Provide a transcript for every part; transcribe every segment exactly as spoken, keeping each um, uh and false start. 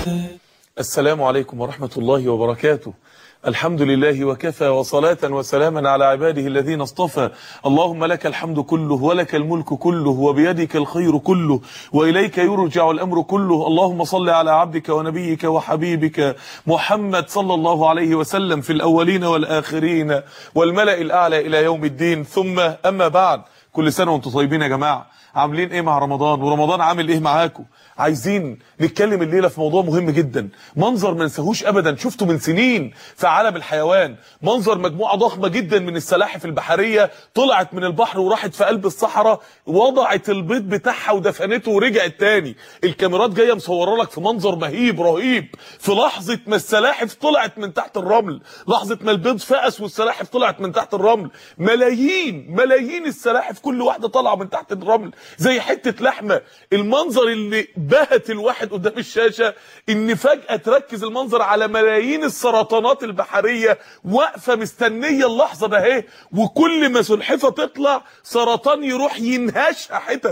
السلام عليكم ورحمة الله وبركاته. الحمد لله وكفى، وصلاة وسلاما على عباده الذين اصطفى. اللهم لك الحمد كله، ولك الملك كله، وبيدك الخير كله، وإليك يرجع الأمر كله. اللهم صل على عبدك ونبيك وحبيبك محمد صلى الله عليه وسلم في الأولين والآخرين والملأ الأعلى إلى يوم الدين. ثم أما بعد، كل سنة وانتم طيبين يا جماعة. عاملين ايه مع رمضان؟ ورمضان عامل ايه معاكم؟ عايزين نتكلم الليلة في موضوع مهم جدا، منظر ما نساهوش ابدا، شفته من سنين في عالم الحيوان. منظر مجموعة ضخمة جدا من السلاحف البحرية طلعت من البحر وراحت في قلب الصحراء، وضعت البيض بتاعها ودفنته ورجعت تاني. الكاميرات جاية مصورة لك في منظر مهيب رهيب، في لحظة ما السلاحف طلعت من تحت الرمل، لحظة ما البيض فقس والسلاحف طلعت من تحت الرمل. ملايين ملايين السلاحف، كل واحدة طالعة من تحت الرمل زي حتة لحمة. المنظر اللي بهت الواحد قدام الشاشة ان فجأة تركز المنظر على ملايين السرطانات البحرية واقفة مستنية اللحظة ده اهي، وكل ما سلحفة تطلع سرطان يروح ينهشها حتت،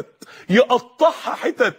يقطعها حتت،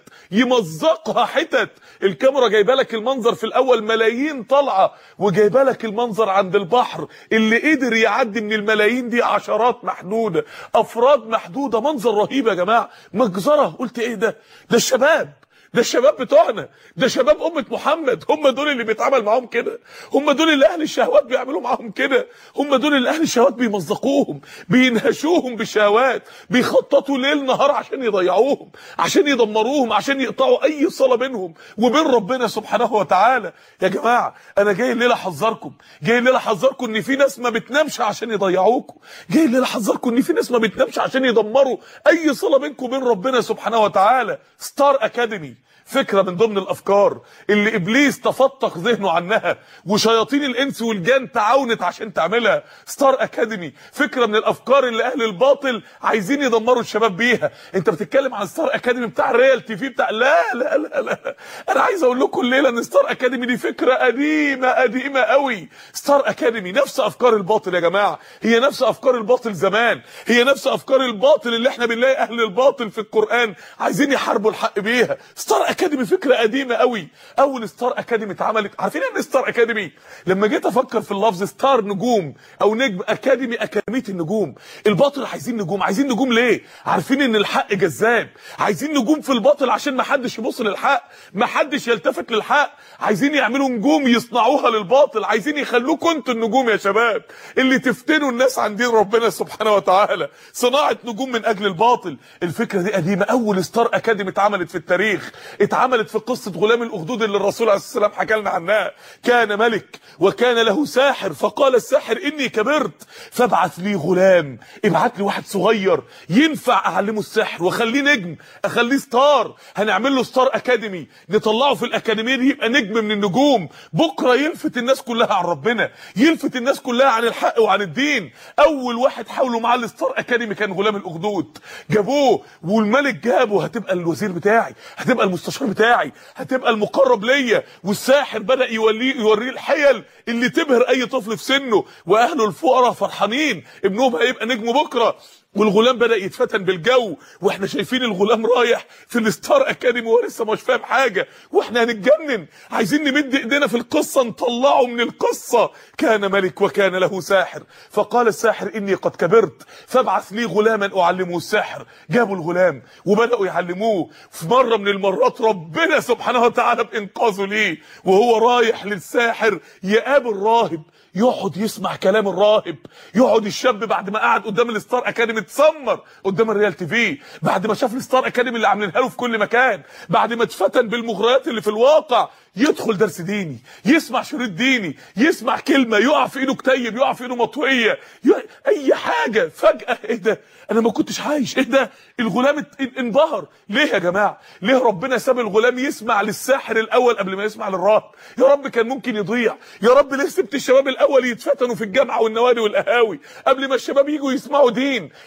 يمزقها حتت. الكاميرا جايبه لك المنظر في الاول ملايين طالعه، وجايبه لك المنظر عند البحر اللي قدر يعدي من الملايين دي عشرات محدوده، افراد محدوده. منظر رهيب يا جماعه، مجزره. قلت ايه ده؟ ده الشباب، ده الشباب بتوعنا، ده شباب أمة محمد. هم دول اللي بيتعامل معاهم كده، هم دول اللي أهل الشهوات بيعملوا معاهم كده، هم دول اللي أهل الشهوات بيمزقوهم، بينهشوهم بالشهوات، بيخططوا ليل نهار عشان يضيعوهم، عشان يدمروهم، عشان يقطعوا أي صلة بينهم وبين ربنا سبحانه وتعالى. يا جماعة أنا جاي الليلة أحذركم، جاي الليلة أحذركم إن في ناس ما بتنامش عشان يضيعوكم، جاي الليلة أحذركم إن في ناس ما بتنامش عشان يدمروا أي صلة بينكم وبين ربنا سبحانه وتعالى. ستار أكاديمي فكرة من ضمن الافكار اللي ابليس تفتق ذهنه عنها وشياطين الانس والجان تعاونت عشان تعملها. ستار اكاديمي فكرة من الافكار اللي اهل الباطل عايزين يدمروا الشباب بيها. انت بتتكلم عن ستار اكاديمي بتاع الريال تي في بتاع لا لا لا لا انا عايز اقول لكم الليله ان ستار اكاديمي دي فكرة قديمة قديمة قوي. ستار اكاديمي نفس افكار الباطل يا جماعة، هي نفس افكار الباطل زمان، هي نفس افكار الباطل اللي احنا بنلاقي اهل الباطل في القرآن عايزين يحاربوا الحق بيها. ستار اكاديمي فكره قديمه قوي. اول ستار اكاديمي اتعملت، عارفين ان ستار اكاديمي لما جيت افكر في اللفظ ستار نجوم او نجم، اكاديمي اكاديميه النجوم. الباطل عايزين نجوم، عايزين نجوم ليه؟ عارفين ان الحق جذاب، عايزين نجوم في الباطل عشان ما حدش يبص للحق، ما حدش يلتفت للحق، عايزين يعملوا نجوم يصنعوها للباطل، عايزين يخلوكم انتوا النجوم يا شباب اللي تفتنوا الناس عن دين ربنا سبحانه وتعالى. صناعه نجوم من اجل الباطل. الفكره دي قديمه. اول ستار اكاديمي اتعملت في التاريخ اتعملت في قصة غلام الأخدود اللي الرسول عليه الصلاة والسلام حكى لنا عنها. كان ملك وكان له ساحر، فقال الساحر إني كبرت فابعث لي غلام، ابعت لي واحد صغير ينفع أعلمه السحر وأخليه نجم، أخليه ستار. هنعمل له ستار أكاديمي، نطلعه في الأكاديمية دي يبقى نجم من النجوم، بكرة يلفت الناس كلها عن ربنا، يلفت الناس كلها عن الحق وعن الدين. أول واحد حاولوا معاه الستار أكاديمي كان غلام الأخدود. جابوه والملك جابه، هتبقى الوزير بتاعي، هتبقى المستشار بتاعي، هتبقى المقرب ليا. والساحر بدأ يوليه يوريه الحيل اللي تبهر اي طفل في سنه، واهله الفقراء فرحانين ابنهم هيبقى نجم بكره. والغلام بدأ يتفتن بالجو، واحنا شايفين الغلام رايح في الستار اكاديمي وهو لسه مش فاهم حاجه، واحنا هنتجنن عايزين نمد ايدينا في القصه نطلعه من القصه. كان ملك وكان له ساحر، فقال الساحر اني قد كبرت فابعث لي غلاما اعلمه السحر. جابوا الغلام وبداوا يعلموه. في مره من المرات ربنا سبحانه وتعالى بانقاذه ليه وهو رايح للساحر يقابل راهب، يقعد يسمع كلام الراهب، يقعد الشاب بعد ما قعد قدام الستار اكاديمي اتسمر قدام الريال تي في، بعد ما شاف الستار اكاديمي اللي عاملينها له في كل مكان، بعد ما اتفتن بالمغريات اللي في الواقع، يدخل درس ديني، يسمع شريط ديني، يسمع كلمه، يقع في ايده كتيب، يقع في ايده مطويه، اي حاجه. فجاه ايه ده؟ انا ما كنتش عايش. ايه ده؟ الغلام انبهر. ليه يا جماعه؟ ليه ربنا ساب الغلام يسمع للساحر الاول قبل ما يسمع للراهب؟ يا رب كان ممكن يضيع. يا رب ليه سبت الشباب الاول يتفتنوا في الجامعه والنوادي والقهاوي قبل ما الشباب يجوا يسمعوا دين؟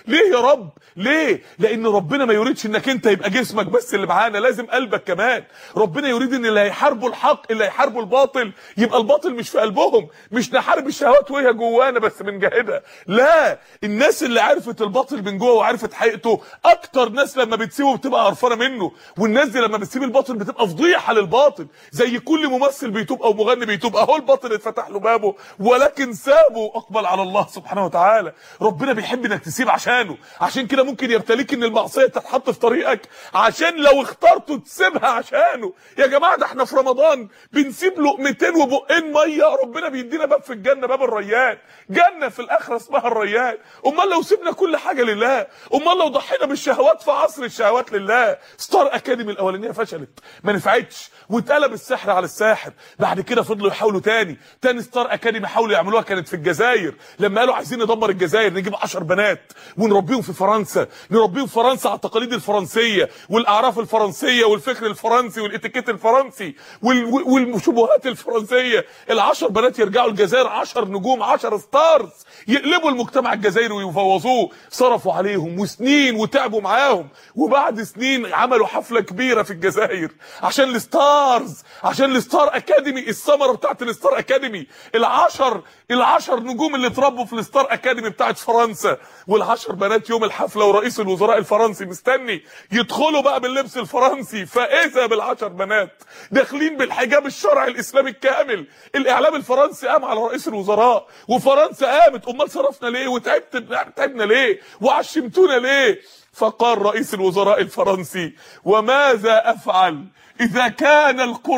ليه يا رب؟ ليه؟ لان ربنا ما يريدش انك انت يبقى جسمك بس اللي معانا، لازم قلبك كمان. ربنا يريد ان اللي هيحاربوا الحق، اللي هيحاربوا الباطل، يبقى الباطل مش في قلبهم. مش نحارب الشهوات وهي جوانا بس بنجاهدها، لا، الناس اللي عرفت الباطل من جوه وعرفت حقيقته اكتر ناس لما بتسيبه بتبقى قرفانه منه. والناس دي لما بتسيب الباطل بتبقى فضيحه للباطل. زي كل ممثل بيتوب او مغني بيتوب، اهو الباطل اتفتح له بابه ولكن سابه واقبل على الله سبحانه وتعالى. ربنا بيحب انك تسيب عشانه. عشان كده ممكن يبتليك ان المعصيه تتحط في طريقك عشان لو اخترته تسيبها عشانه. يا جماعه ده احنا في رمضان بنسيب لقمتين وبقين ميه، ربنا بيدينا باب في الجنه، باب الريان، جنه في الاخره اسمها الريان. امال لو سيبنا كل حاجه لله، امال لو ضحينا بالشهوات في عصر الشهوات لله. ستار اكاديمي الاولانيه فشلت، ما نفعتش، واتقلب السحر على الساحر. بعد كده فضلوا يحاولوا تاني تاني ستار اكاديمي حاولوا يعملوها، كانت في الجزائر. لما قالوا عايزين ندمر الجزائر، نجيب عشر بنات ونربيهم في فرنسا، نربيهم في فرنسا على التقاليد الفرنسيه والاعراف الفرنسيه والفكر الفرنسي والاتيكيت الفرنسي والشبهات الفرنسيه. العشر بنات يرجعوا الجزائر عشر نجوم، عشر ستارز، يقلبوا المجتمع الجزائري ويفوضوه. صرفوا عليهم وسنين وتعبوا معاهم، وبعد سنين عملوا حفله كبيره في الجزائر عشان الستارز، عشان الستار اكاديمي. الثمره بتاعت الستار اكاديمي العشر العشر نجوم اللي اتربوا في الستار اكاديمي بتاعت فرنسا، والعشر بنات يوم الحفله ورئيس الوزراء الفرنسي مستني يدخلوا بقى باللبس الفرنسي. فاذا بالعشر بنات داخلين بالحجاب الشرعي الاسلامي الكامل. الاعلام الفرنسي قام على رئيس الوزراء وفرنسا قامت. امال صرفنا ليه وتعبت تعبنا ليه وعشمتونا ليه؟ فقال رئيس الوزراء الفرنسي: وماذا افعل اذا كان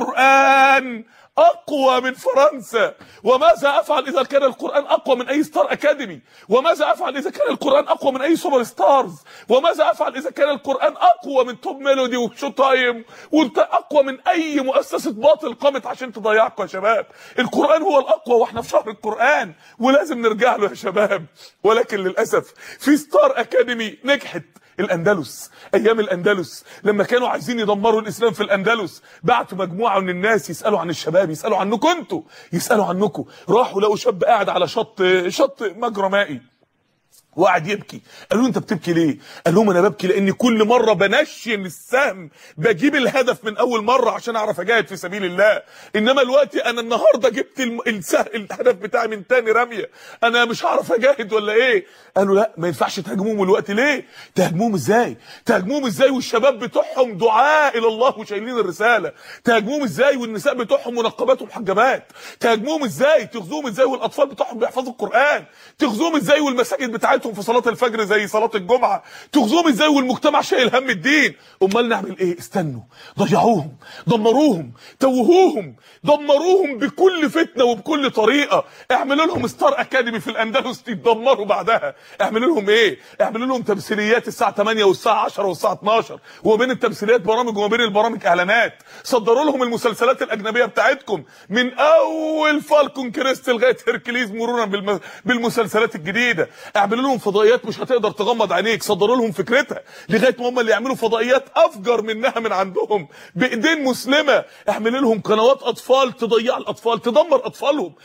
القرآن اقوى من فرنسا؟ وماذا افعل اذا كان القرآن اقوى من اي ستار اكاديمي؟ وماذا افعل اذا كان القرآن اقوى من اي سوبر ستارز؟ وماذا افعل اذا كان القرآن اقوى من توب ميلودي وشو تايم واقوى من اي مؤسسة باطل قامت عشان تضيعكم يا شباب؟ القرآن هو الاقوى واحنا في شهر القرآن ولازم نرجع له يا شباب. ولكن للاسف في ستار اكاديمي نجحت. الاندلس، ايام الاندلس لما كانوا عايزين يدمروا الاسلام في الاندلس، بعتوا مجموعه من الناس يسالوا عن الشباب، يسالوا عنكم انتوا، يسالوا عنكم. راحوا لقوا شاب قاعد على شط شط مجرى مائي وقعد يبكي. قالوا له انت بتبكي ليه؟ قال لهم انا ببكي لاني كل مره بنشن السهم، بجيب الهدف من اول مره عشان اعرف اجاهد في سبيل الله، انما الوقت انا النهارده جبت السهم الهدف بتاعي من تاني رميه، انا مش هعرف اجاهد ولا ايه؟ قالوا لا ما ينفعش تهاجموهم الوقت. ليه؟ تهاجموهم ازاي؟ تهاجموهم ازاي والشباب بتوعهم دعاء الى الله وشايلين الرساله؟ تهاجموهم ازاي والنساء بتوعهم منقبات ومحجبات؟ تهاجموهم ازاي؟ تغزوهم ازاي والاطفال بتوعهم بيحفظوا القران؟ تغزوهم ازاي والمساجد بتاعتهم في صلاه الفجر زي صلاه الجمعه؟ تغزوهم ازاي والمجتمع شايل هم الدين؟ امال نعمل ايه؟ استنوا، ضيعوهم، دمروهم، توهوهم، دمروهم بكل فتنه وبكل طريقه. اعملوا لهم ستار اكاديمي في الاندلس تتدمروا بعدها. اعملوا لهم ايه؟ اعملوا لهم تمثيليات الساعه تمانية والساعه عشرة والساعه اتناشر، وما بين التمثيليات برامج وما بين البرامج اعلانات. صدروا لهم المسلسلات الاجنبيه بتاعتكم من اول فالكون كريست لغايه هيركليز مرورا بالم... بالمسلسلات الجديده. اعملوا لهم فضائيات مش هتقدر تغمض عينيك، صدروا لهم فكرتها لغايه ما هم اللي يعملوا فضائيات افجر منها من عندهم بايدين مسلمه. اعملوا لهم قنوات اطفال تضيع الاطفال، تدمر اطفالهم،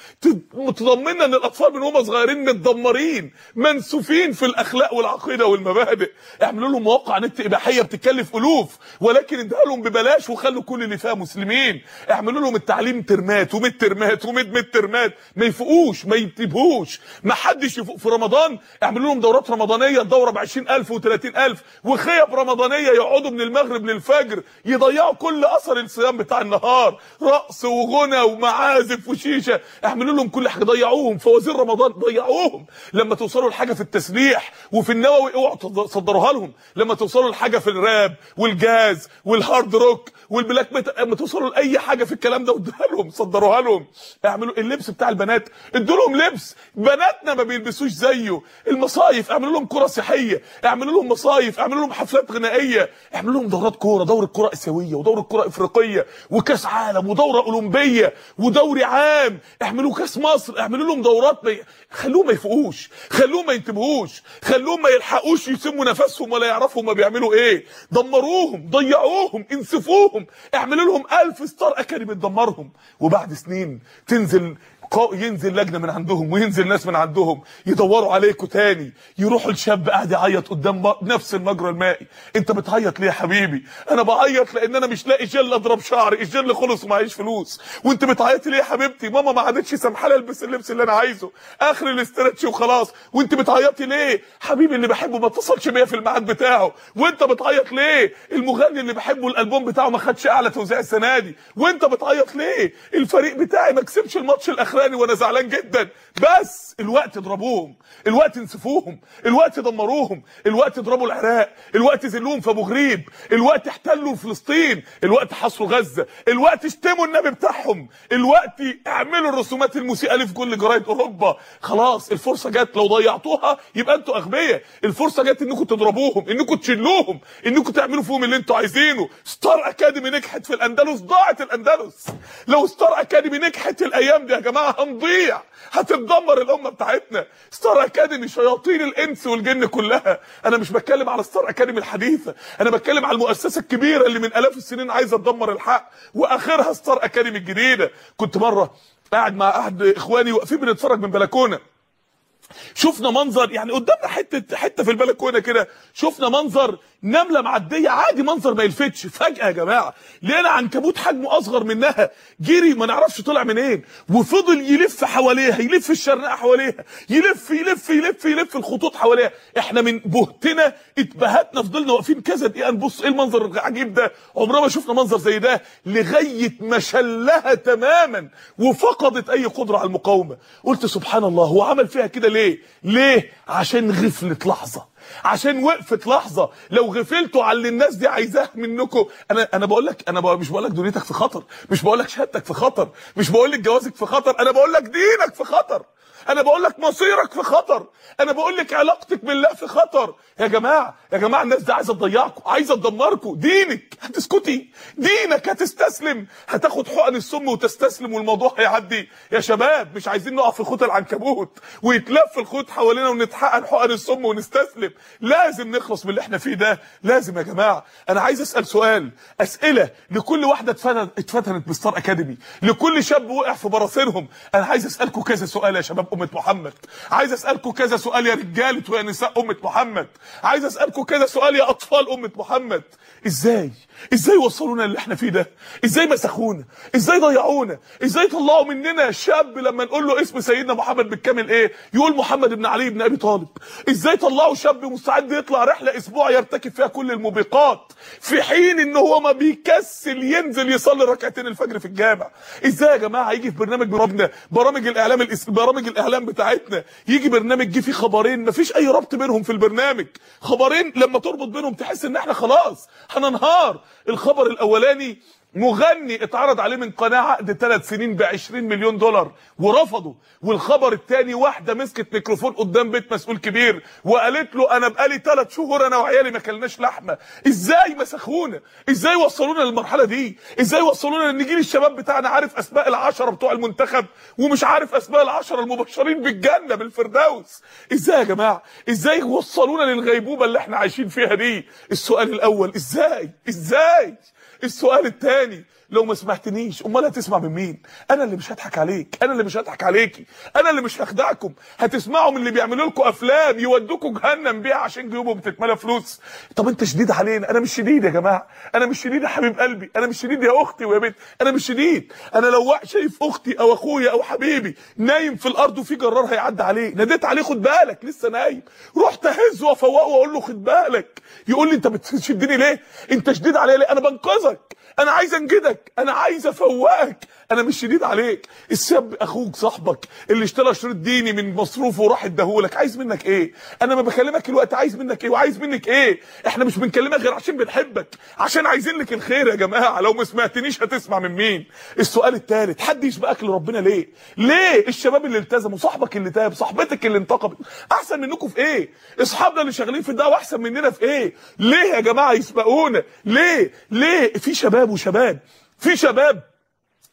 تضمننا ان الاطفال من هم صغيرين متدمرين منسوفين في الاخلاق والعقيده والمبادئ. اعملوا لهم مواقع نت اباحيه بتكلف الوف ولكن اديها لهم ببلاش وخلوا كل اللي فيها مسلمين. اعملوا لهم التعليم ترمات وميد ترمات وميد ميد ترمات، ما يفوقوش ما ينتبهوش، ما حدش يفوق في رمضان. اعملوا لهم دورات رمضانيه، الدوره ب عشرين ألف وتلاتين ألف، وخيب رمضانيه يقعدوا من المغرب للفجر يضيعوا كل اثر الصيام بتاع النهار، رقص وغنى ومعازف وشيشه. اعملوا لهم كل حاجه، ضيعوهم. فوازير رمضان ضيعوهم. لما توصلوا لحاجه في التسبيح وفي النووي اوعوا تصدروها لهم. لما توصلوا لحاجه في الراب والجاز والهارد روك والبلاك ميتال، لما توصلوا لاي حاجه في الكلام ده ادوها لهم، صدروها لهم. اعملوا اللبس بتاع البنات، ادوا لهم لبس بناتنا ما بيلبسوش زيه. المصايف اعملوا لهم كره صحيه، اعملوا لهم مصايف، اعملوا لهم حفلات غنائيه، اعملوا لهم دورات كوره، دوره كره اسيويه ودوره كره افريقيه وكاس عالم ودوره اولمبيه ودوري عام، اعملوا كاس مصر، اعملوا لهم دورات بي... خلوهم ما يفوقوش، خلوهم ما ينتبهوش، خلوهم ما يلحقوش يسموا نفسهم ولا يعرفوا ما بيعملوا ايه. دمروهم، ضيعوهم، انسفوهم. اعملوا لهم ألف ستار اكاديمي تدمرهم. وبعد سنين تنزل ينزل لجنه من عندهم وينزل ناس من عندهم يدوروا عليكوا تاني، يروحوا الشاب قاعد يعيط قدام نفس المجرى المائي. انت بتعيط ليه يا حبيبي؟ انا بعيط لان انا مش لاقي جل اضرب شعري، الجل خلص ومعيش فلوس. وانت بتعيطي ليه يا حبيبتي؟ ماما ما عادتش سامحالي البس اللبس اللي انا عايزه، اخر الاسترتش وخلاص. وانت بتعيطي ليه؟ حبيبي اللي بحبه ما اتصلش بيا في الميعاد بتاعه. وانت بتعيط ليه؟ المغني اللي بحبه الالبوم بتاعه ما خدش اعلى توزيع السنه دي. وانت بتعيط ليه؟ الفريق بتاعي ما كسبش الماتش الاخراني وانا زعلان جدا. بس الوقت اضربوهم، الوقت انسفوهم، الوقت دمروهم، الوقت اضربوا العراق، الوقت ذلوهم في ابو غريب، الوقت احتلوا فلسطين، الوقت حصروا غزه، الوقت اشتموا النبي بتاعهم، الوقت اعملوا الرسومات المسيئه اللي في كل جرايد اوروبا. خلاص الفرصه جت، لو ضيعتوها يبقى انتوا اغبياء. الفرصه جت انكم تضربوهم، انكم تشلوهم، انكم تعملوا فيهم اللي انتوا عايزينه. ستار اكاديمي نجحت في الاندلس، ضاعت الاندلس. لو ستار اكاديمي نجحت الايام دي يا جماعه هنضيع، هتتدمر الامه بتاعتنا. ستار اكاديمي شياطين الانس والجن كلها. انا مش بتكلم على ستار اكاديمي الحديثه، انا بتكلم على المؤسسه الكبيره اللي من الاف السنين عايزه تدمر الحق، واخرها ستار اكاديمي الجديده. كنت مره قاعد مع احد اخواني واقفين بنتفرج من بلكونه، شفنا منظر يعني قدامنا حته حته في البلكونه كده، شفنا منظر نمله معديه عادي، منظر ما يلفتش. فجاه يا جماعه لقينا عنكبوت حجمه اصغر منها جري ما نعرفش طلع منين، وفضل يلف حواليها، يلف الشرنقه حواليها، يلف يلف يلف يلف الخطوط حواليها. احنا من بهتنا اتبهتنا، فضلنا واقفين كذا دقيقه نبص ايه المنظر العجيب ده، عمرنا ما شفنا منظر زي ده، لغايه ما شلها تماما وفقدت اي قدره على المقاومه. قلت سبحان الله، هو عمل فيها كده ليه؟ ليه؟ عشان غفلت لحظه، عشان وقفت لحظه. لو غفلتوا على اللي الناس دي عايزاه منكم، انا انا بقول لك، انا بقول مش بقول لك دنيتك في خطر، مش بقول لك شهادتك في خطر، مش بقول لك جوازك في خطر، انا بقول لك دينك في خطر، انا بقول لك مصيرك في خطر، انا بقول لك علاقتك بالله في خطر. يا جماعه يا جماعه الناس دي عايزه تضيعكم، عايزه تدمركم. دينك هتسكتي؟ دينك هتستسلم؟ هتاخد حقن السم وتستسلم والموضوع هيعدي؟ يا شباب مش عايزين نقع في خوت العنكبوت ويتلف الخوت حوالينا ونتحقن حقن السم ونستسلم. لازم نخلص من اللي احنا فيه ده، لازم يا جماعه. انا عايز اسال سؤال، اسئله لكل واحده اتفتنت اتفتنت بستار اكاديمي، لكل شاب وقع في براثنهم. انا عايز اسالكم كذا سؤال يا شباب امه محمد، عايز اسالكم كذا سؤال يا رجاله ويا نساء امه محمد، عايز اسالكم كذا سؤال يا اطفال امه محمد. ازاي ازاي وصلونا اللي احنا فيه ده؟ ازاي مسخونا؟ ازاي ضيعونا؟ ازاي طلعوا مننا شاب لما نقول له اسم سيدنا محمد بالكامل ايه يقول محمد بن علي بن ابي طالب؟ ازاي طلعوا شاب مستعد يطلع رحله اسبوع يرتكب فيها كل الموبقات في حين ان هو ما بيكسل ينزل يصلي ركعتين الفجر في الجامع؟ ازاي يا جماعه يجي في برنامج برامجنا برامج الاعلام الإس... برامج الاعلام بتاعتنا يجي برنامج جه فيه خبرين ما فيش اي ربط بينهم في البرنامج، خبرين لما تربط بينهم تحس ان احنا خلاص هننهار. الخبر الاولاني مغني اتعرض عليه من قناه عقد ثلاث سنين ب عشرين مليون دولار ورفضه، والخبر الثاني واحده مسكت ميكروفون قدام بيت مسؤول كبير وقالت له انا بقالي ثلاث شهور انا وعيالي ما كلناش لحمه. ازاي مسخونا؟ ازاي وصلونا للمرحله دي؟ ازاي وصلونا ان جيل الشباب بتاعنا عارف اسماء العشره بتوع المنتخب ومش عارف اسماء العشره المبشرين بالجنه بالفردوس؟ ازاي يا جماعه؟ ازاي وصلونا للغيبوبه اللي احنا عايشين فيها دي؟ السؤال الاول ازاي؟ ازاي؟ السؤال الثاني لو ما سمعتنيش امال هتسمع من مين؟ انا اللي مش هضحك عليك، انا اللي مش هضحك عليكي، انا اللي مش هخدعكم. هتسمعوا من اللي بيعملوا لكم افلام يودوكوا جهنم بيها عشان جيوبهم بتتملى فلوس. طب انت شديد علينا؟ انا مش شديد يا جماعه، انا مش شديد يا حبيب قلبي، انا مش شديد يا اختي ويا بنت، انا مش شديد. انا لو شايف اختي او اخويا او حبيبي نايم في الارض وفي جرار هيعدي عليه، ناديت عليه خد بالك لسه نايم، رحت اهزه وافوقه واقول له خد بالك، يقول لي انت بتشدني ليه؟ انت شديد عليا ليه؟ انا بنقذك، انا عايز انجدك، انا عايز افوقك، انا مش شديد عليك. الشاب اخوك صاحبك اللي اشترى شريط ديني من مصروفه وراح اداهولك عايز منك ايه؟ انا ما بكلمك الوقت عايز منك ايه وعايز منك ايه؟ احنا مش بنكلمك غير عشان بنحبك، عشان عايزين لك الخير يا جماعه. لو ما سمعتنيش هتسمع من مين؟ السؤال الثالث حد يسبقك لربنا ليه؟ ليه الشباب اللي التزموا صاحبك اللي تاب صاحبتك اللي انتقبت احسن منكم في ايه؟ اصحابنا اللي شغالين في الدعوه احسن مننا في ايه؟ ليه يا جماعه يسبقونا؟ ليه؟ ليه؟ في شباب وشباب في شباب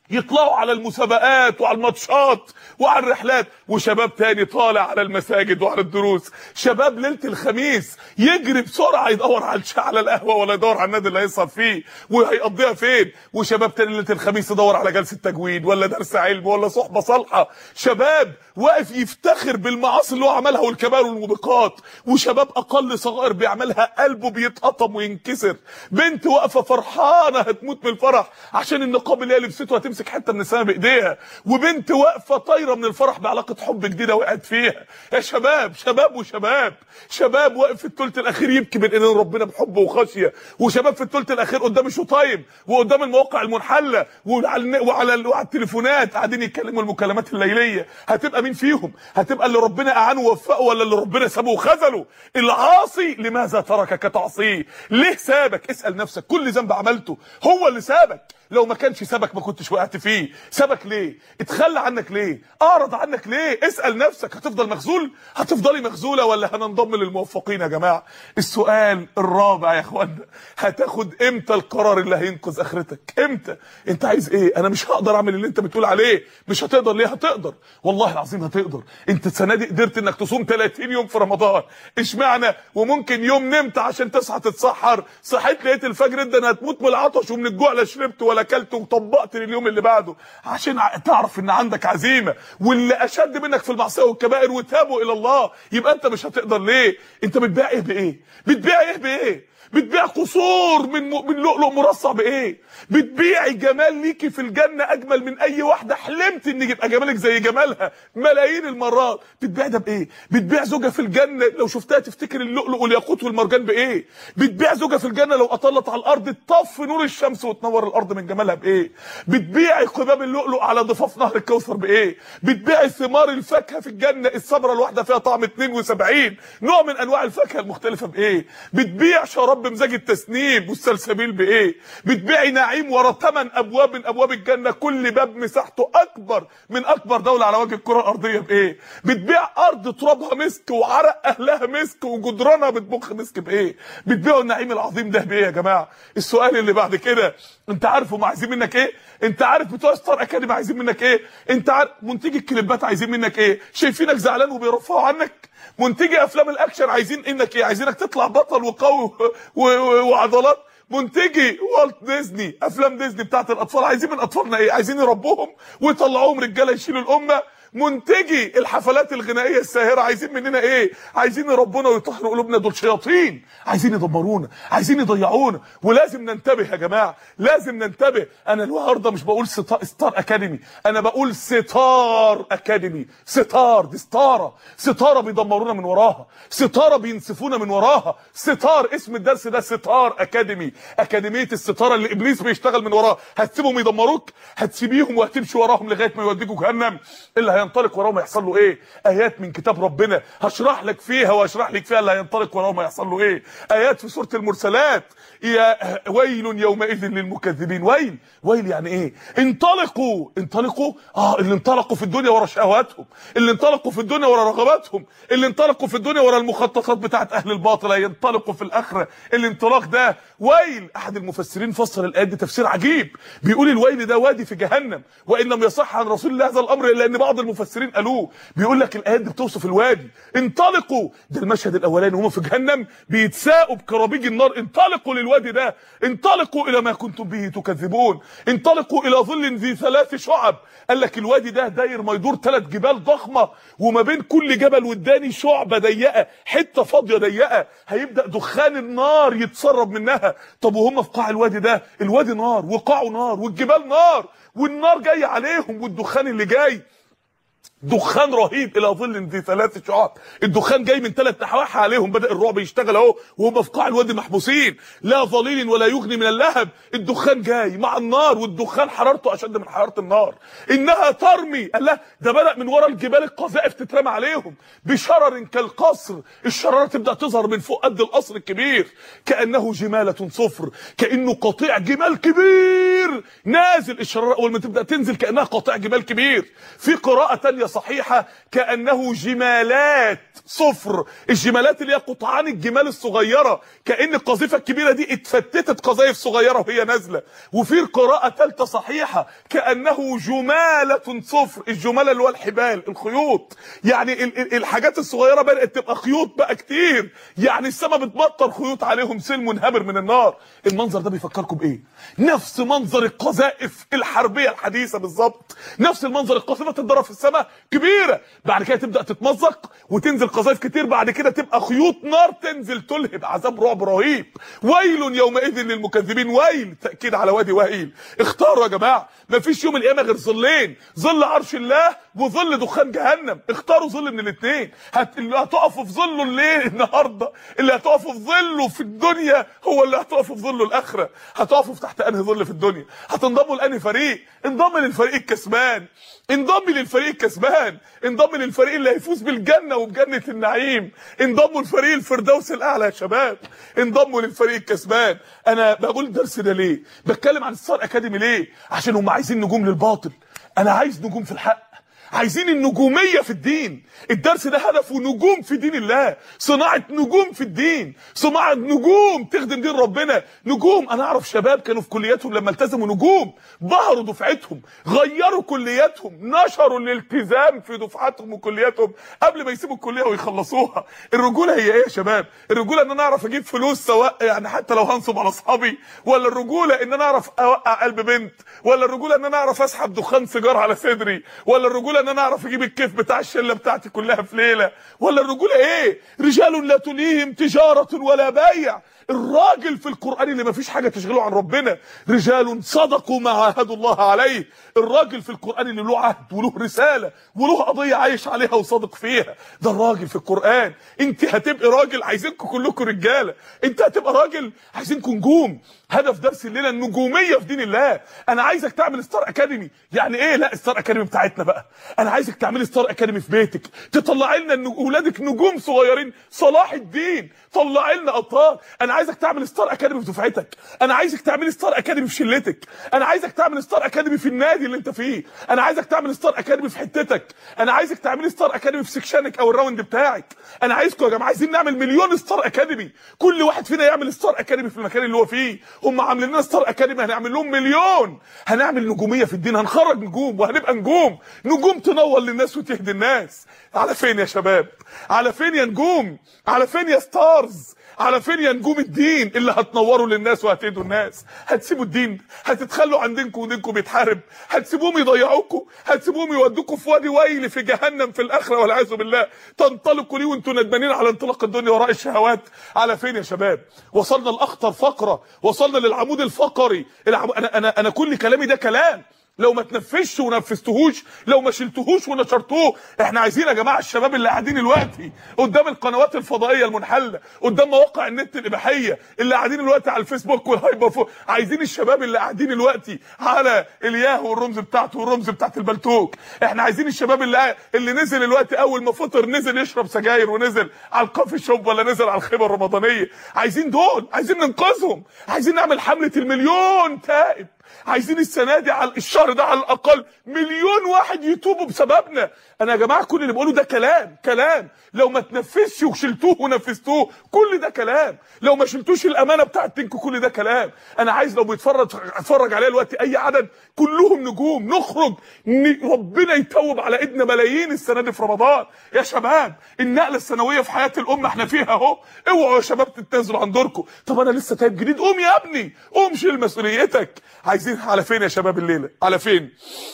يطلعوا على المسابقات وعلى الماتشات وعلى الرحلات، وشباب تاني طالع على المساجد وعلى الدروس. شباب ليله الخميس يجري بسرعه يدور على على القهوه ولا يدور على النادي اللي هيسهر فيه وهيقضيها فين، وشباب تاني ليله الخميس يدور على جلسه تجويد ولا درس علم ولا صحبه صالحه. شباب واقف يفتخر بالمعاصي اللي هو عملها والكبائر والموبقات، وشباب اقل صغير بيعملها قلبه بيتقطم وينكسر. بنت واقفه فرحانه هتموت من الفرح عشان النقاب اللي هي لبسته هتمسك حته من السماء بايديها، وبنت واقفه طايره من الفرح بعلاقه حب جديده وقعت فيها. يا شباب شباب وشباب شباب واقف في الثلث الاخير يبكي بين ايدين ربنا بحب وخشيه، وشباب في الثلث الاخير قدام الشطايم وقدام المواقع المنحله وعلى وعلى, وعلى التليفونات قاعدين يتكلموا المكالمات الليليه. هتبقى مين فيهم؟ هتبقى اللي ربنا اعانه ووفقه ولا اللي ربنا سابه وخذله؟ العاصي لماذا تركك تعصيه؟ ليه سابك؟ اسال نفسك. كل ذنب عملته هو اللي سابك، لو ما كانش سابك ما كنتش وقعت فيه. سابك ليه؟ اتخلى عنك ليه؟ اعرض عنك ليه؟ اسال نفسك. هتفضل مخذول؟ هتفضلي مخذوله ولا هننضم للموفقين يا جماعه؟ السؤال الرابع يا اخوانا، هتاخد امتى القرار اللي هينقذ اخرتك؟ امتى؟ انت عايز ايه؟ انا مش هقدر اعمل اللي انت بتقول عليه. مش هتقدر ليه؟ هتقدر والله العظيم هتقدر. انت السنه دي قدرت انك تصوم ثلاثين يوم في رمضان، اشمعنى؟ وممكن يوم نمت عشان تصحى تتسحر، صحيت لقيت الفجر انت هتموت من العطش ومن الجوع، لا شربت ولا اكلت وطبقت لليوم اللي بعده، عشان تعرف ان عندك عزيمه. واللي اشد منك في المعصيه والكبائر وتابوا الى الله. يبقى انت مش هتقدر ليه؟ انت بتبيع ايه بايه؟ بتبيع ايه بايه؟ بتبيع قصور من من لؤلؤ مرصع بايه؟ بتبيعي جمال ليكي في الجنه اجمل من اي واحده حلمت ان يبقى جمالك زي جمالها ملايين المرات. بتبيع ده بايه؟ بتبيع زوجه في الجنه لو شفتها تفتكر اللؤلؤ والياقوت والمرجان بايه؟ بتبيع زوجه في الجنه لو اطلت على الارض تطفي نور الشمس وتنور الارض من جمالها بايه؟ بتبيعي قباب اللؤلؤ على ضفاف نهر الكوثر بايه؟ بتبيعي ثمار الفاكهه في الجنه الثمره الواحده فيها طعم اتنين وسبعين نوع من انواع الفاكهه المختلفه بايه؟ بتبيع شراب بمزاج التسنيم والسلسبيل بايه؟ بتبيعي نعيم ورا ثمان ابواب من ابواب الجنه كل باب مساحته اكبر من اكبر دوله على وجه الكره الارضيه بايه؟ بتبيع ارض ترابها مسك وعرق اهلها مسك وجدرانها بتبخ مسك بايه؟ بتبيعوا النعيم العظيم ده بايه يا جماعه؟ السؤال اللي بعد كده، انت عارف هم عايزين منك ايه؟ انت عارف بتوع ستار اكاديمي عايزين منك ايه؟ انت عارف منتجي الكليبات عايزين منك ايه؟ شايفينك زعلان وبيرفعوا عنك؟ منتجي افلام الاكشن عايزين انك ايه؟ عايزينك تطلع بطل وقوي وعضلات. منتجي والت ديزني افلام ديزني بتاعت الاطفال عايزين من اطفالنا ايه؟ عايزين يربوهم ويطلعوهم رجاله يشيلوا الامه. منتجي الحفلات الغنائيه الساهره عايزين مننا ايه؟ عايزين يربونا ويطهروا قلوبنا. دول شياطين عايزين يدمرونا، عايزين يضيعونا. ولازم ننتبه يا جماعه، لازم ننتبه. انا النهارده مش بقول ستار اكاديمي، انا بقول ستار اكاديمي. ستار دي ستاره، ستاره بيدمرونا من وراها، ستاره بينسفونا من وراها. ستار اسم الدرس ده ستار اكاديمي، اكاديميه الستاره اللي ابليس بيشتغل من وراها. هتسيبهم يدمروك؟ هتسيبيهم وهتمشي وراهم لغايه ما يوديكوا جهنم؟ اللي هينطلق وراهم يحصل له ايه؟ ايات من كتاب ربنا هشرح لك فيها واشرح لك فيها اللي هينطلق وراهم يحصل له ايه. ايات في سوره المرسلات، يا ويل يومئذ للمكذبين. ويل ويل يعني ايه؟ انطلقوا انطلقوا اه اللي انطلقوا في الدنيا ورا شهواتهم، اللي انطلقوا في الدنيا ورا رغباتهم، اللي انطلقوا في الدنيا ورا المخططات بتاعت اهل الباطل، هينطلقوا في الاخره. الانطلاق ده ويل. احد المفسرين فسر الايات دي تفسير عجيب، بيقول الويل ده وادي في جهنم، وان لم يصح عن رسول الله هذا الامر الا ان بعض المفسرين قالوه. بيقول لك الايات دي بتوصف الوادي. انطلقوا، ده المشهد الاولاني وهم في جهنم بيتساقوا بكرابيج النار. انطلقوا للوادي ده، انطلقوا الى ما كنتم به تكذبون، انطلقوا الى ظل ذي ثلاث شعب. قال لك الوادي ده داير ما يدور ثلاث جبال ضخمه، وما بين كل جبل والتاني شعبه ضيقه، حته فاضيه ضيقه، هيبدا دخان النار يتسرب منها. طب وهم في قاع الوادي ده، الوادي نار وقاعه نار والجبال نار، والنار جايه عليهم، والدخان اللي جاي دخان رهيب الى ظل ذي ثلاث شعاب. الدخان جاي من ثلاث نواحي عليهم. بدا الرعب يشتغل اهو وهم في قاع الوادي محبوسين، لا ظليل ولا يغني من اللهب. الدخان جاي مع النار، والدخان حرارته اشد من حراره النار. انها ترمي، قال لا ده بدا من ورا الجبال القذائف تترمى عليهم بشرر كالقصر. الشراره تبدا تظهر من فوق قد القصر الكبير، كانه جماله صفر، كانه قطيع جمال كبير نازل. الشراره اول ما تبدا تنزل كانها قطيع جمال كبير. في قراءه ثانيه صحيحه كانه جمالات صفر. الجمالات اللي هي قطعان الجمال الصغيره، كان القذيفه الكبيره دي اتفتتت قذايف صغيره وهي نازله. وفي قراءه ثالثه صحيحه كانه جماله صفر، الجماله اللي هو الحبال الخيوط، يعني الحاجات الصغيره بدات تبقى خيوط بقى كتير، يعني السماء بتمطر خيوط عليهم سيل منهمر من النار. المنظر ده بيفكركم بايه؟ نفس منظر القذائف الحربيه الحديثه بالظبط، نفس المنظر. القذيفه تتضرب في السماء كبيره، بعد كده تبدا تتمزق وتنزل قذائف كتير، بعد كده تبقى خيوط نار تنزل تلهب، عذاب رعب رهيب. ويل يومئذ للمكذبين، ويل تاكيد على وادي ويل. اختاروا يا جماعه، مفيش يوم القيامه غير ظلين، ظل عرش الله وظل دخان جهنم. اختاروا ظل من الاثنين. هت... اللي هتقفوا في ظله الليل النهارده، اللي هتقفوا في ظله في الدنيا هو اللي هتقفوا في ظله الاخره. هتقفوا تحت انهي ظل في الدنيا؟ هتنضموا لانهي فريق؟ انضم للفريق الكسبان، انضم للفريق الكسبان، انضم للفريق اللي هيفوز بالجنه وبجنه النعيم. انضموا لفريق الفردوس الاعلى يا شباب، انضموا للفريق الكسبان. انا بقول الدرس ده ليه؟ بتكلم عن ستار اكاديمي ليه؟ عشان هم عايزين نجوم للباطل، انا عايز نجوم في الحق، عايزين النجوميه في الدين. الدرس ده هدفه نجوم في دين الله، صناعه نجوم في الدين، صناعه نجوم تخدم دين ربنا. نجوم، انا اعرف شباب كانوا في كلياتهم لما التزموا نجوم، بهروا دفعتهم، غيروا كلياتهم، نشروا الالتزام في دفعاتهم وكلياتهم قبل ما يسيبوا الكليه ويخلصوها. الرجوله هي ايه يا شباب؟ الرجوله ان انا اعرف اجيب فلوس، سواء يعني حتى لو هنصب على اصحابي، ولا الرجوله ان انا اعرف اوقع قلب بنت، ولا الرجوله ان انا اعرف اسحب دخان سيجار على صدري، ولا الرجوله ان انا اعرف اجيب الكيف بتاع الشله بتاعتي كلها في ليله، ولا الرجوله ايه؟ رجال لا تليهم تجاره ولا بيع. الراجل في القرآن اللي مفيش حاجة تشغله عن ربنا، رجال صدقوا ما عاهدوا الله عليه. الراجل في القرآن اللي له عهد وله رسالة وله قضية عايش عليها وصادق فيها، ده الراجل في القرآن. انت هتبقى راجل، عايزينكم كلكم رجالة. انت هتبقى راجل، عايزينكم نجوم. هدف درس الليلة النجومية في دين الله. انا عايزك تعمل ستار اكاديمي. يعني ايه؟ لا ستار اكاديمي بتاعتنا بقى، انا عايزك تعملي ستار اكاديمي في بيتك، تطلعي لنا اولادك نجوم صغيرين صلاح الدين، طلعي لنا ابطال. انا عايزك تعمل ستار اكاديمي في دفعتك، انا عايزك تعمل ستار اكاديمي في شلتك، انا عايزك تعمل ستار اكاديمي في النادي اللي انت فيه، انا عايزك تعمل ستار اكاديمي في حتتك، انا عايزك تعمل ستار اكاديمي في سكشنك او الراوند بتاعك. انا عايزكم يا جماعه، عايزين نعمل مليون ستار اكاديمي، كل واحد فينا يعمل ستار اكاديمي في المكان اللي هو فيه. هم عاملين لنا ستار اكاديمي، هنعمل لهم مليون. هنعمل نجوميه في الدين، هنخرج نجوم وهنبقى نجوم، نجوم تنور للناس وتهدي الناس. على فين يا شباب؟ على فين يا نجوم؟ على فين يا ستارز؟ على فين يا نجوم الدين اللي هتنوروا للناس وهتهدوا الناس؟ هتسيبوا الدين؟ هتتخلوا عن دينكم ودينكم بيتحارب؟ هتسيبوهم يضيعوكم؟ هتسيبوهم يودوكم في وادي ويل في جهنم في الاخره والعياذ بالله، تنطلقوا ليه وانتم ندمانين على انطلاق الدنيا وراء الشهوات؟ على فين يا شباب؟ وصلنا لاخطر فقره، وصلنا للعمود الفقري. العم... انا انا انا كل كلامي ده كلام لو ما تنفذش ونفذتهوش، لو ما شلتهوش ونشرتوه. احنا عايزين يا جماعه الشباب اللي قاعدين دلوقتي قدام القنوات الفضائيه المنحله، قدام مواقع النت الاباحيه، اللي قاعدين دلوقتي على الفيسبوك والهايبر فو... عايزين الشباب اللي قاعدين دلوقتي على الياهو والرمز بتاعته والرمز بتاعت البلتوك. احنا عايزين الشباب اللي اللي نزل دلوقتي اول ما فطر نزل يشرب سجاير ونزل على الكافي شوب ولا نزل على الخيمه الرمضانيه. عايزين دول، عايزين ننقذهم، عايزين نعمل حمله المليون تائب. عايزين السنه دي على الشهر ده على الاقل مليون واحد يتوبوا بسببنا. انا يا جماعه كل اللي بقوله ده كلام كلام لو ما تنفذش وشلتوه ونفذتوه كل ده كلام، لو ما شلتوش الامانه بتاعت دينكم كل ده كلام. انا عايز لو بيتفرج اتفرج عليا دلوقتي اي عدد كلهم نجوم، نخرج ن... ربنا يتوب على ايدنا ملايين السنه دي في رمضان. يا شباب النقله السنويه في حياه الامه احنا فيها اهو، اوعوا يا شباب تتنازلوا عن دوركم. طب انا لسه تايب جديد، قوم يا ابني قوم شيل مسؤوليتك. عايزين على فين يا شباب الليله؟ على فين؟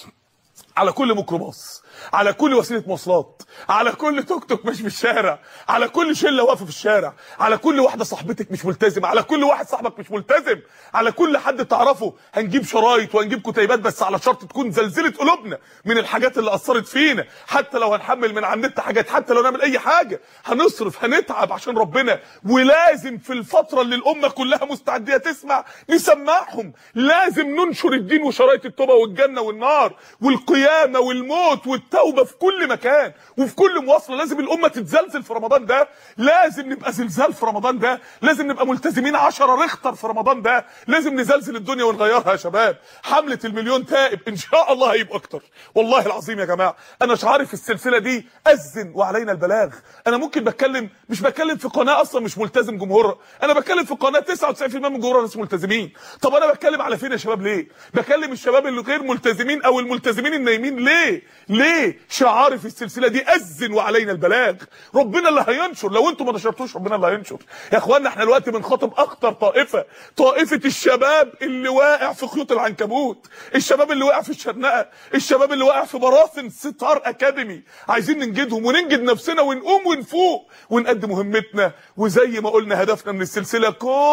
على كل ميكروباص، على كل وسيله مواصلات، على كل توك توك مش في الشارع، على كل شله واقفه في الشارع، على كل واحده صاحبتك مش ملتزمه، على كل واحد صاحبك مش ملتزم، على كل حد تعرفه. هنجيب شرايط وهنجيب كتيبات بس على شرط تكون زلزله قلوبنا من الحاجات اللي اثرت فينا. حتى لو هنحمل من على النت حاجات، حتى لو نعمل اي حاجه، هنصرف هنتعب عشان ربنا. ولازم في الفتره اللي الامه كلها مستعديه تسمع نسمعهم. لازم ننشر الدين وشرايط التوبه والجنه والنار والقيام القيامة والموت والتوبة في كل مكان وفي كل مواصلة. لازم الأمة تتزلزل في رمضان ده، لازم نبقى زلزال في رمضان ده، لازم نبقى ملتزمين عشرة ريختر في رمضان ده، لازم نزلزل الدنيا ونغيرها يا شباب. حملة المليون تائب إن شاء الله هيبقى أكتر، والله العظيم يا جماعة. أنا شعاري في السلسلة دي أذن وعلينا البلاغ. أنا ممكن بتكلم، مش بتكلم في قناة أصلا مش ملتزم جمهورها، أنا بتكلم في قناة تسعة وتسعين بالمية من جمهورها ناس ملتزمين. طب أنا بتكلم على فين يا شباب؟ ليه بكلم الشباب اللي غير ملتزمين او الملتزمين النايمين؟ ليه ليه شعاري في السلسله دي اذن وعلينا البلاغ. ربنا اللي هينشر، لو انتم ما نشرتوش ربنا اللي هينشر يا اخوانا. احنا دلوقتي بنخاطب اخطر طائفه، طائفه الشباب اللي واقع في خيوط العنكبوت، الشباب اللي واقع في الشرنقه، الشباب اللي واقع في براثن ستار اكاديمي. عايزين ننجدهم وننجد نفسنا ونقوم ونفوق ونقدم مهمتنا. وزي ما قلنا هدفنا من السلسله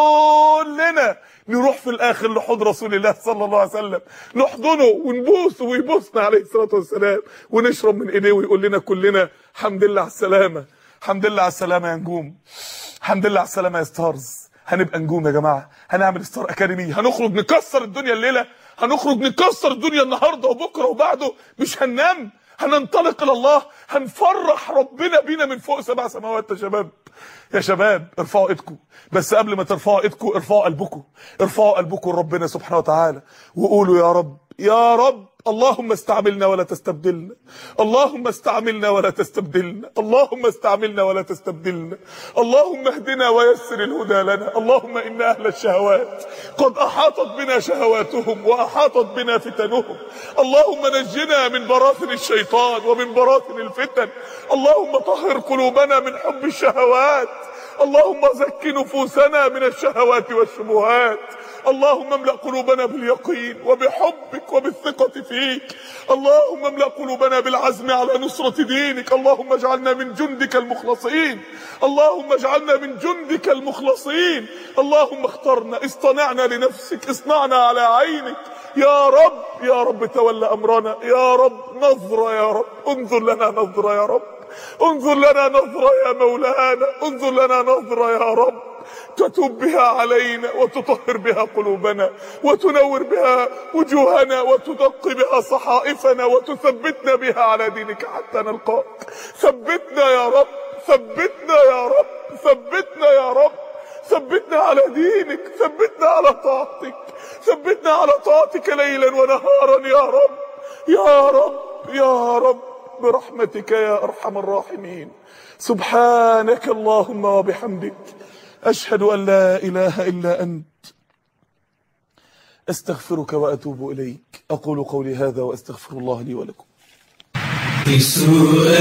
كلنا نروح في الاخر لحضن رسول الله صلى الله عليه وسلم، نحضنه ونبوسه ويبوسنا عليه الصلاه والسلام، ونشرب من ايديه ويقول لنا كلنا الحمد لله على السلامه، الحمد لله على السلامه يا نجوم، الحمد لله على السلامه يا ستارز. هنبقى نجوم يا جماعه، هنعمل ستار اكاديمي، هنخرج نكسر الدنيا الليله، هنخرج نكسر الدنيا النهارده وبكره وبعده، مش هننام، هننطلق الى الله، هنفرح ربنا بينا من فوق سبع سماوات. يا شباب يا شباب ارفعوا ايدكم، بس قبل ما ترفعوا ايدكم ارفعوا قلبكم، ارفعوا قلبكم لربنا سبحانه وتعالى وقولوا يا رب يا رب اللهم استعملنا ولا تستبدلنا، اللهم استعملنا ولا تستبدلنا، اللهم استعملنا ولا تستبدلنا، اللهم اهدنا ويسر الهدى لنا. اللهم ان اهل الشهوات قد احاطت بنا شهواتهم واحاطت بنا فتنهم، اللهم نجنا من براثن الشيطان ومن براثن الفتن، اللهم طهر قلوبنا من حب الشهوات، اللهم زك نفوسنا من الشهوات والشبهات، اللهم املأ قلوبنا باليقين وبحبك وبالثقة فيك، اللهم املأ قلوبنا بالعزم على نصرة دينك، اللهم اجعلنا من جندك المخلصين، اللهم اجعلنا من جندك المخلصين، اللهم اخترنا، اصطنعنا لنفسك، اصنعنا على عينك يا رب، يا رب تولى امرنا يا رب، نظرة يا رب، انظر لنا نظرة يا رب، انظر لنا نظرة يا مولانا، انظر لنا نظرة يا رب تتوب بها علينا وتطهر بها قلوبنا وتنور بها وجوهنا وتدق بها صحائفنا وتثبتنا بها على دينك حتى نلقاك. ثبتنا يا رب، ثبتنا يا رب، ثبتنا يا رب، ثبتنا على دينك، ثبتنا على طاعتك، ثبتنا على طاعتك ليلا ونهارا يا رب يا رب يا رب برحمتك يا ارحم الراحمين. سبحانك اللهم وبحمدك، أشهد أن لا إله إلا أنت، أستغفرك وأتوب إليك. أقول قولي هذا وأستغفر الله لي ولكم.